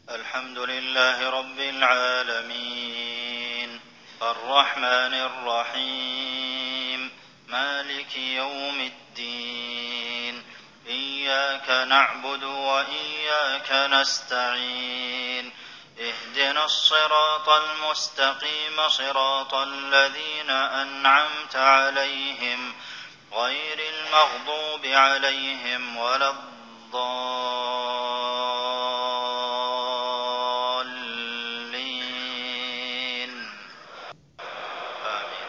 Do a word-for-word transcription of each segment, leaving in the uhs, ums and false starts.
الحمد لله رب العالمين الرحمن الرحيم مالك يوم الدين إياك نعبد وإياك نستعين اهدنا الصراط المستقيم صراط الذين أنعمت عليهم غير المغضوب عليهم ولا الضالين آمين.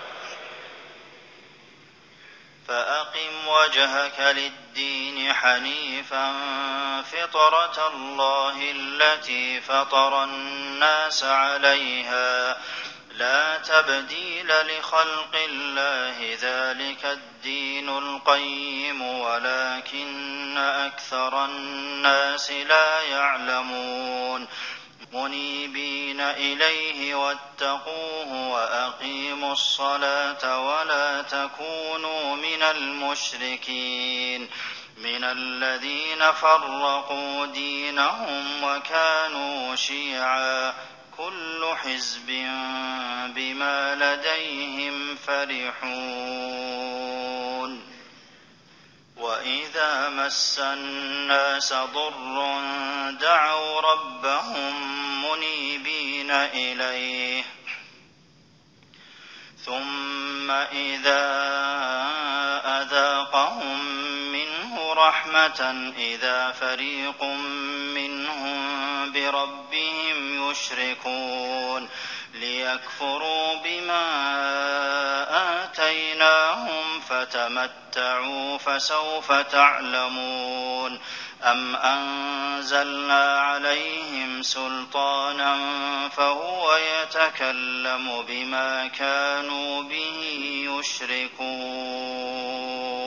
فأقم وجهك للدين حنيفا فطرة الله التي فطر الناس عليها لا تبديل لخلق الله ذلك الدين القيم ولكن أكثر الناس لا يعلمون منيبين إليه واتقوه وأقيموا الصلاة ولا تكونوا من المشركين من الذين فرقوا دينهم وكانوا شيعا كل حزب بما لديهم فرحون وإذا مس الناس ضر دعوا ربهم منيبين إليه ثم إذا أذاقهم منه رحمة إذا فريق منهم بربهم يشركون ليكفروا بما آتيناهم فتمتعوا فسوف تعلمون أم أنزلنا عليهم سلطانا فهو يتكلم بما كانوا به يشركون